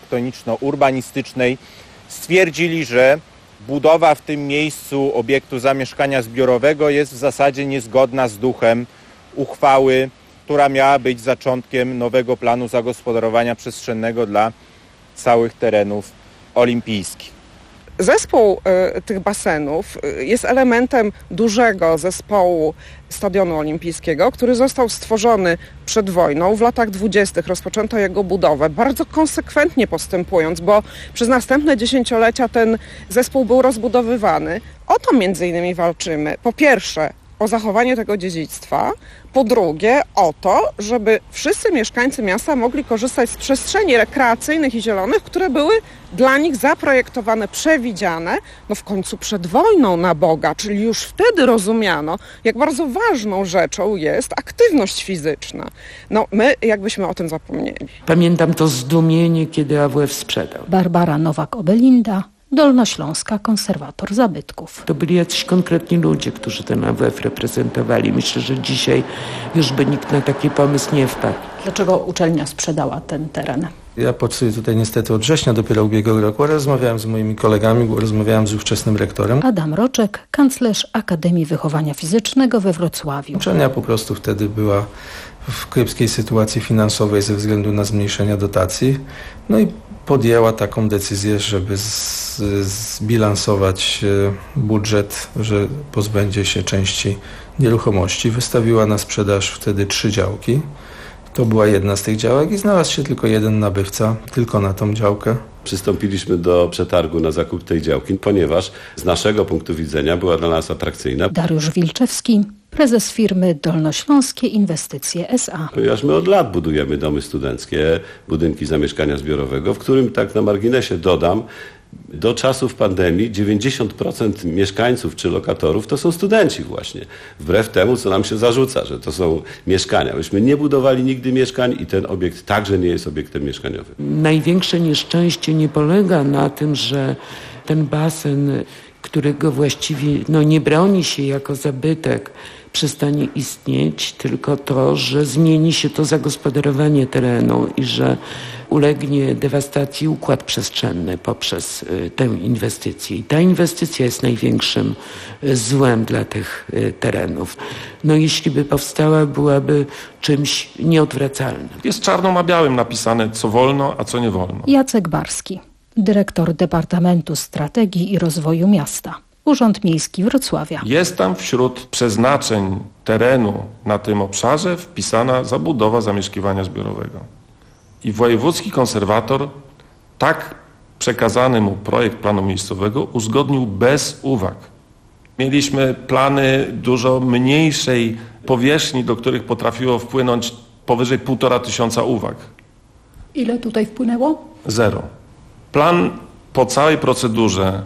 Architektoniczno-Urbanistycznej stwierdzili, że budowa w tym miejscu obiektu zamieszkania zbiorowego jest w zasadzie niezgodna z duchem uchwały, która miała być zaczątkiem nowego planu zagospodarowania przestrzennego dla całych terenów olimpijskich. Zespół y, tych basenów y, jest elementem dużego zespołu Stadionu Olimpijskiego, który został stworzony przed wojną. W latach dwudziestych rozpoczęto jego budowę, bardzo konsekwentnie postępując, bo przez następne dziesięciolecia ten zespół był rozbudowywany. O to między innymi walczymy. Po pierwsze, o zachowanie tego dziedzictwa, po drugie o to, żeby wszyscy mieszkańcy miasta mogli korzystać z przestrzeni rekreacyjnych i zielonych, które były dla nich zaprojektowane, przewidziane, no w końcu przed wojną na Boga, czyli już wtedy rozumiano, jak bardzo ważną rzeczą jest aktywność fizyczna. No my jakbyśmy o tym zapomnieli. Pamiętam to zdumienie, kiedy A W F sprzedał. Barbara Nowak-Obelinda, Dolnośląska, konserwator zabytków. To byli jacyś konkretni ludzie, którzy ten A W F reprezentowali. Myślę, że dzisiaj już by nikt na taki pomysł nie wpadł. Dlaczego uczelnia sprzedała ten teren? Ja pracuję tutaj niestety od września dopiero ubiegłego roku, ale rozmawiałem z moimi kolegami, rozmawiałem z ówczesnym rektorem. Adam Roczek, kanclerz Akademii Wychowania Fizycznego we Wrocławiu. Uczelnia po prostu wtedy była w kiepskiej sytuacji finansowej ze względu na zmniejszenie dotacji. No i podjęła taką decyzję, żeby z, zbilansować budżet, że pozbędzie się części nieruchomości. Wystawiła na sprzedaż wtedy trzy działki. To była jedna z tych działek i znalazł się tylko jeden nabywca, tylko na tą działkę. Przystąpiliśmy do przetargu na zakup tej działki, ponieważ z naszego punktu widzenia była dla nas atrakcyjna. Dariusz Wilczewski, prezes firmy Dolnośląskie Inwestycje S A. Ponieważ my od lat budujemy domy studenckie, budynki zamieszkania zbiorowego, w którym, tak na marginesie dodam, do czasów pandemii dziewięćdziesiąt procent mieszkańców czy lokatorów to są studenci właśnie. Wbrew temu, co nam się zarzuca, że to są mieszkania. Myśmy nie budowali nigdy mieszkań i ten obiekt także nie jest obiektem mieszkaniowym. Największe nieszczęście nie polega na tym, że ten basen którego właściwie no, nie broni się jako zabytek, przestanie istnieć, tylko to, że zmieni się to zagospodarowanie terenu i że ulegnie dewastacji układ przestrzenny poprzez y, tę inwestycję. I ta inwestycja jest największym y, złem dla tych y, terenów. No jeśli by powstała, byłaby czymś nieodwracalnym. Jest czarno na białym napisane, co wolno, a co nie wolno. Jacek Barski, dyrektor Departamentu Strategii i Rozwoju Miasta. Urząd Miejski Wrocławia. Jest tam wśród przeznaczeń terenu na tym obszarze wpisana zabudowa zamieszkiwania zbiorowego. I wojewódzki konserwator tak przekazany mu projekt planu miejscowego uzgodnił bez uwag. Mieliśmy plany dużo mniejszej powierzchni, do których potrafiło wpłynąć powyżej półtora tysiąca uwag. Ile tutaj wpłynęło? Zero. Plan po całej procedurze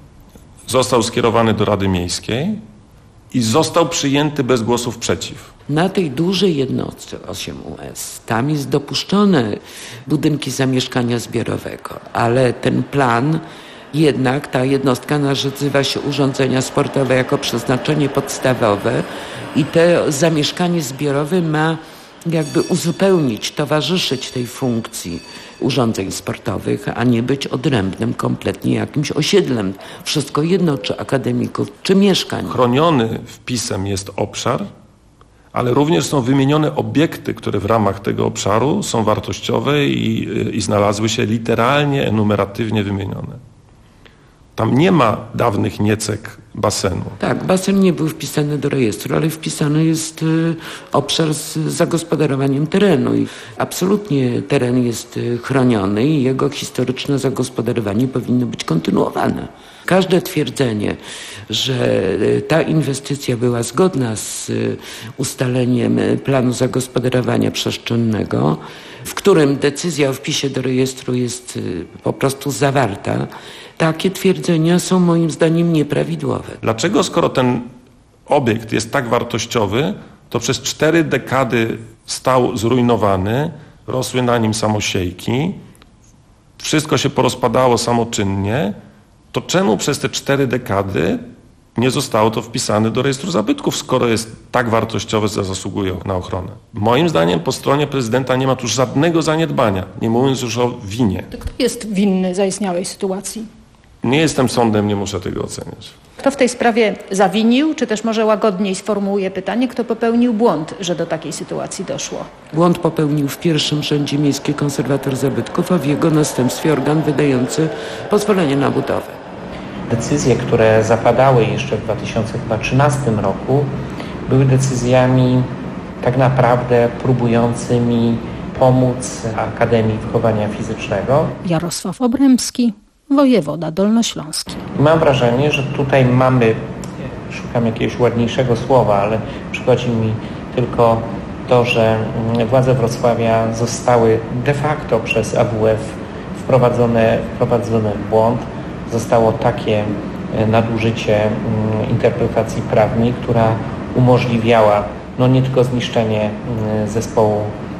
został skierowany do Rady Miejskiej i został przyjęty bez głosów przeciw. Na tej dużej jednostce osiem U S tam jest dopuszczone budynki zamieszkania zbiorowego, ale ten plan jednak, ta jednostka nazywa się urządzenia sportowe jako przeznaczenie podstawowe i to zamieszkanie zbiorowe ma jakby uzupełnić, towarzyszyć tej funkcji urządzeń sportowych, a nie być odrębnym kompletnie jakimś osiedlem. Wszystko jedno, czy akademików, czy mieszkań. Chroniony wpisem jest obszar, ale również są wymienione obiekty, które w ramach tego obszaru są wartościowe i, i znalazły się literalnie, enumeratywnie wymienione. Tam nie ma dawnych niecek basenu. Tak, basen nie był wpisany do rejestru, ale wpisany jest y, obszar z zagospodarowaniem terenu. I absolutnie teren jest y, chroniony i jego historyczne zagospodarowanie powinno być kontynuowane. Każde twierdzenie, że y, ta inwestycja była zgodna z y, ustaleniem y, planu zagospodarowania przestrzennego, w którym decyzja o wpisie do rejestru jest y, po prostu zawarta, takie twierdzenia są moim zdaniem nieprawidłowe. Dlaczego, skoro ten obiekt jest tak wartościowy, to przez cztery dekady stał zrujnowany, rosły na nim samosiejki, wszystko się porozpadało samoczynnie, to czemu przez te cztery dekady nie zostało to wpisane do rejestru zabytków, skoro jest tak wartościowe, że zasługuje na ochronę? Moim zdaniem po stronie prezydenta nie ma tu żadnego zaniedbania, nie mówiąc już o winie. To kto jest winny zaistniałej sytuacji? Nie jestem sądem, nie muszę tego oceniać. Kto w tej sprawie zawinił, czy też może łagodniej sformułuję pytanie, kto popełnił błąd, że do takiej sytuacji doszło? Błąd popełnił w pierwszym rzędzie Miejski Konserwator Zabytków, a w jego następstwie organ wydający pozwolenie na budowę. Decyzje, które zapadały jeszcze w dwa tysiące trzynastym roku, były decyzjami tak naprawdę próbującymi pomóc Akademii Wychowania Fizycznego. Jarosław Obremski, wojewoda dolnośląski. Mam wrażenie, że tutaj mamy, szukam jakiegoś ładniejszego słowa, ale przychodzi mi tylko to, że władze Wrocławia zostały de facto przez A W F wprowadzone, wprowadzone w błąd. Zostało takie nadużycie interpretacji prawnej, która umożliwiała no nie tylko zniszczenie zespołu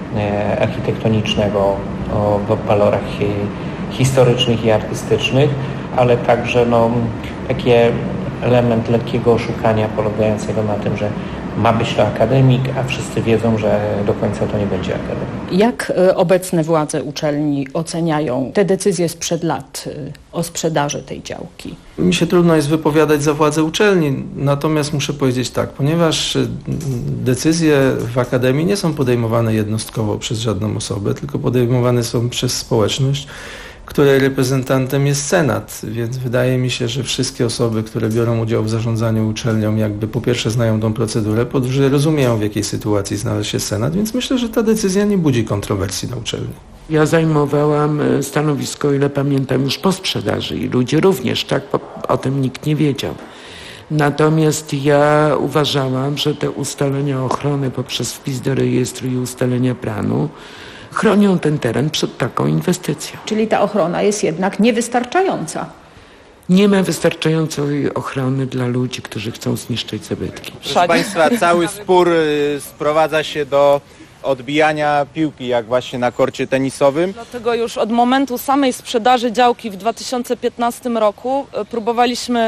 architektonicznego o walorach historycznych i artystycznych, ale także no, taki element lekkiego oszukania polegającego na tym, że ma być to akademik, a wszyscy wiedzą, że do końca to nie będzie akademik. Jak obecne władze uczelni oceniają te decyzje sprzed lat o sprzedaży tej działki? Mi się trudno jest wypowiadać za władze uczelni, natomiast muszę powiedzieć tak, ponieważ decyzje w akademii nie są podejmowane jednostkowo przez żadną osobę, tylko podejmowane są przez społeczność, której reprezentantem jest Senat, więc wydaje mi się, że wszystkie osoby, które biorą udział w zarządzaniu uczelnią, jakby po pierwsze znają tą procedurę, po drugie rozumieją, w jakiej sytuacji znalazł się Senat, więc myślę, że ta decyzja nie budzi kontrowersji na uczelni. Ja zajmowałam stanowisko, ile pamiętam, już po sprzedaży i ludzie również, tak, o tym nikt nie wiedział. Natomiast ja uważałam, że te ustalenia ochrony poprzez wpis do rejestru i ustalenia planu chronią ten teren przed taką inwestycją. Czyli ta ochrona jest jednak niewystarczająca. Nie ma wystarczającej ochrony dla ludzi, którzy chcą zniszczyć zabytki. Proszę Państwa, cały spór y, sprowadza się do odbijania piłki, jak właśnie na korcie tenisowym. Dlatego już od momentu samej sprzedaży działki w dwa tysiące piętnastym roku próbowaliśmy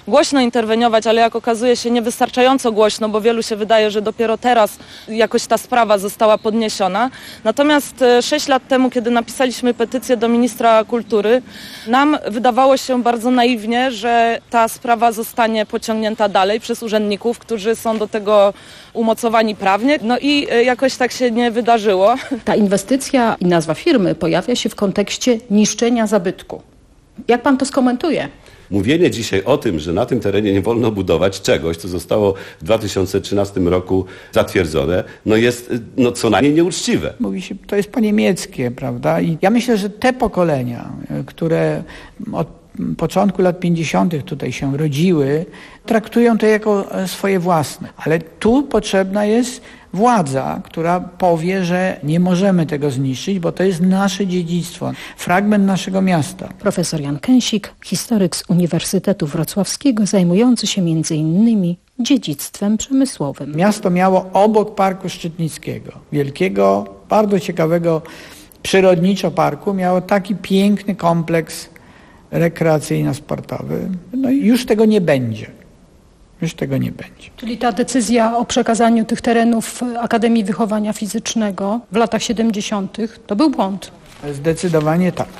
głośno interweniować, ale jak okazuje się niewystarczająco głośno, bo wielu się wydaje, że dopiero teraz jakoś ta sprawa została podniesiona. Natomiast sześć lat temu, kiedy napisaliśmy petycję do ministra kultury, nam wydawało się bardzo naiwnie, że ta sprawa zostanie pociągnięta dalej przez urzędników, którzy są do tego umocowani prawnie. No i jakoś tak się nie wydarzyło. Ta inwestycja i nazwa firmy pojawia się w kontekście niszczenia zabytku. Jak pan to skomentuje? Mówienie dzisiaj o tym, że na tym terenie nie wolno budować czegoś, co zostało w dwa tysiące trzynastym roku zatwierdzone, no jest no co najmniej nieuczciwe. Mówi się, to jest po niemieckie, prawda? I ja myślę, że te pokolenia, które od początku lat pięćdziesiątych tutaj się rodziły, traktują to jako swoje własne. Ale tu potrzebna jest władza, która powie, że nie możemy tego zniszczyć, bo to jest nasze dziedzictwo, fragment naszego miasta. Profesor Jan Kęsik, historyk z Uniwersytetu Wrocławskiego, zajmujący się między innymi dziedzictwem przemysłowym. Miasto miało obok Parku Szczytnickiego, wielkiego, bardzo ciekawego przyrodniczo parku, miało taki piękny kompleks rekreacyjno-sportowy. No i już tego nie będzie. Już tego nie będzie. Czyli ta decyzja o przekazaniu tych terenów Akademii Wychowania Fizycznego w latach siedemdziesiątych to był błąd. Zdecydowanie tak.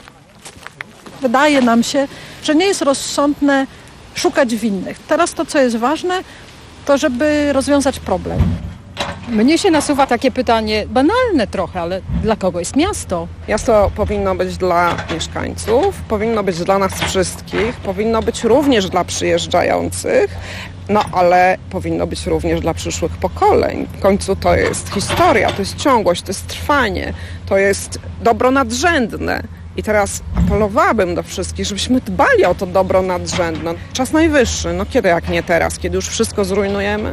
Wydaje nam się, że nie jest rozsądne szukać winnych. Teraz to, co jest ważne, to żeby rozwiązać problem. Mnie się nasuwa takie pytanie, banalne trochę, ale dla kogo jest miasto? Miasto powinno być dla mieszkańców, powinno być dla nas wszystkich, powinno być również dla przyjeżdżających, no ale powinno być również dla przyszłych pokoleń. W końcu to jest historia, to jest ciągłość, to jest trwanie, to jest dobro nadrzędne. I teraz apelowałabym do wszystkich, żebyśmy dbali o to dobro nadrzędne. Czas najwyższy, no kiedy jak nie teraz, kiedy już wszystko zrujnujemy?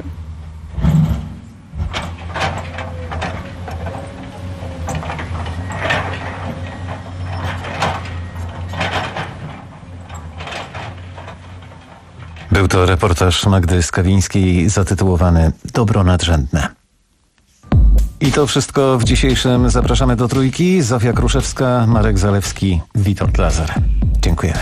Był to reportaż Magdy Skawińskiej zatytułowany Dobro nadrzędne. I to wszystko w dzisiejszym Zapraszamy do Trójki. Zofia Kruszewska, Marek Zalewski, Witold Lazar. Dziękujemy.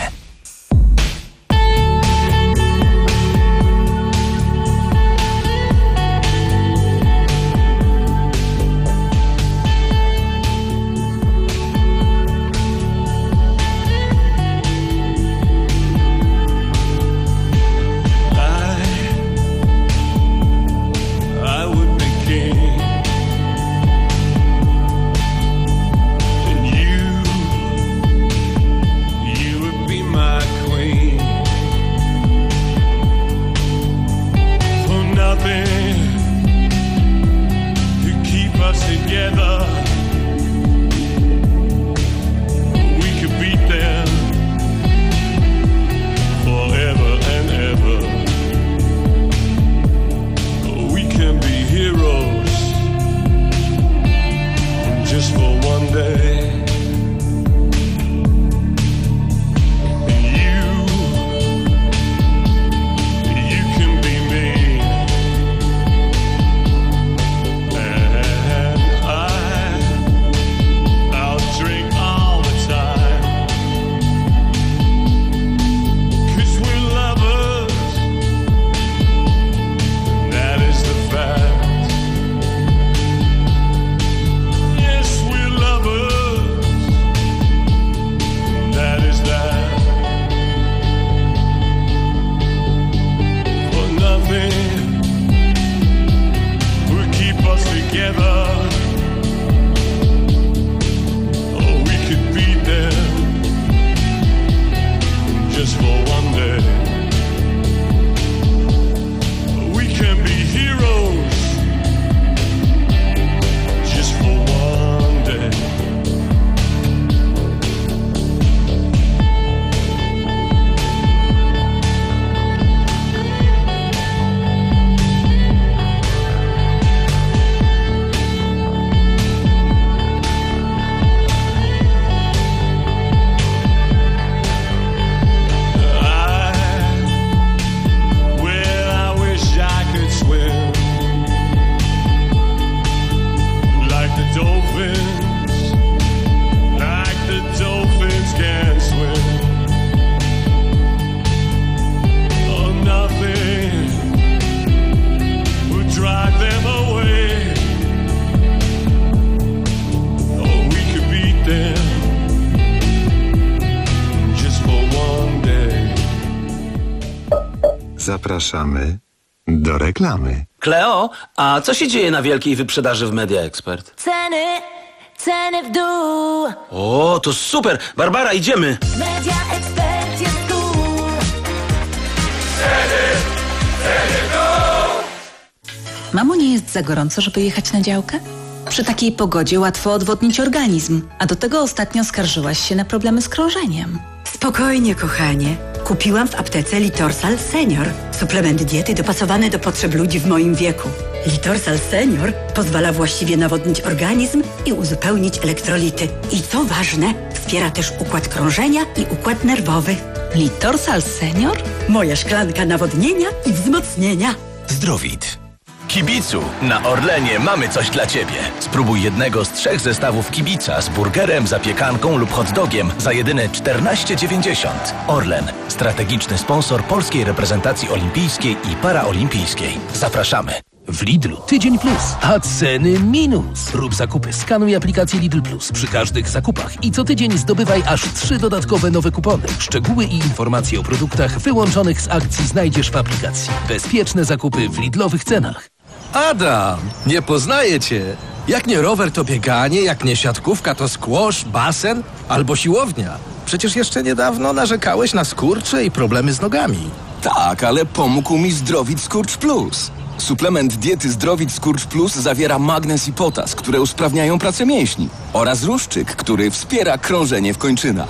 Be my Zapraszamy do reklamy. Kleo, a co się dzieje na wielkiej wyprzedaży w Media Expert? Ceny, ceny w dół. O, to super! Barbara, idziemy! Media Expert jest tu. Ceny, ceny w dół. Mamo, nie jest za gorąco, żeby jechać na działkę? Przy takiej pogodzie łatwo odwodnić organizm, a do tego ostatnio skarżyłaś się na problemy z krążeniem. Spokojnie, kochanie. Kupiłam w aptece Litorsal Senior. Suplement diety dopasowany do potrzeb ludzi w moim wieku. Litorsal Senior pozwala właściwie nawodnić organizm i uzupełnić elektrolity. I co ważne, wspiera też układ krążenia i układ nerwowy. Litorsal Senior? Moja szklanka nawodnienia i wzmocnienia. Zdrowit. Kibicu, na Orlenie mamy coś dla Ciebie. Spróbuj jednego z trzech zestawów kibica z burgerem, zapiekanką lub hot dogiem za jedyne czternaście dziewięćdziesiąt. Orlen, strategiczny sponsor polskiej reprezentacji olimpijskiej i paraolimpijskiej. Zapraszamy. W Lidlu Tydzień Plus, a ceny minus. Rób zakupy, skanuj aplikację Lidl Plus przy każdych zakupach i co tydzień zdobywaj aż trzy dodatkowe nowe kupony. Szczegóły i informacje o produktach wyłączonych z akcji znajdziesz w aplikacji. Bezpieczne zakupy w Lidlowych cenach. Adam, nie poznaję cię. Jak nie rower, to bieganie, jak nie siatkówka, to squash, basen albo siłownia. Przecież jeszcze niedawno narzekałeś na skurcze i problemy z nogami. Tak, ale pomógł mi Zdrowit Skurcz Plus. Suplement diety Zdrowit Skurcz Plus zawiera magnez i potas, które usprawniają pracę mięśni, oraz ruszczyk, który wspiera krążenie w kończynach.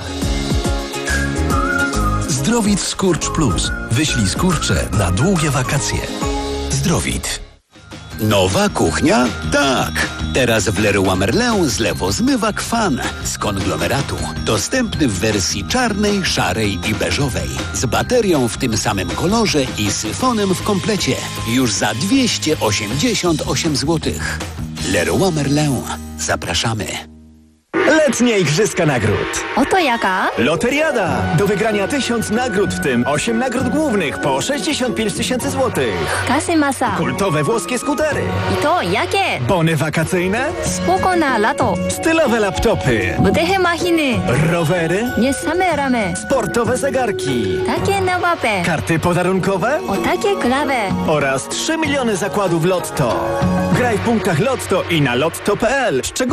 Zdrowit Skurcz Plus. Wyślij skurcze na długie wakacje. Zdrowit. Nowa kuchnia? Tak! Teraz w Leroy Merlin zlewozmywak Fan z konglomeratu. Dostępny w wersji czarnej, szarej i beżowej. Z baterią w tym samym kolorze i syfonem w komplecie. Już za dwieście osiemdziesiąt osiem złotych. Leroy Merlin. Zapraszamy. Letnie Igrzyska Nagród. Oto jaka? Loteriada! Do wygrania tysiąc nagród, w tym osiem nagród głównych po sześćdziesiąt pięć tysięcy złotych. Kasy masa. Kultowe włoskie skutery. I to jakie? Bony wakacyjne. Spoko na lato. Stylowe laptopy. Budehe machiny. Rowery. Nie same ramy. Sportowe zegarki. Takie nawape. Karty podarunkowe. O takie klawe. Oraz trzy miliony zakładów Lotto. Graj w punktach Lotto i na lotto kropka p l. Szczegóły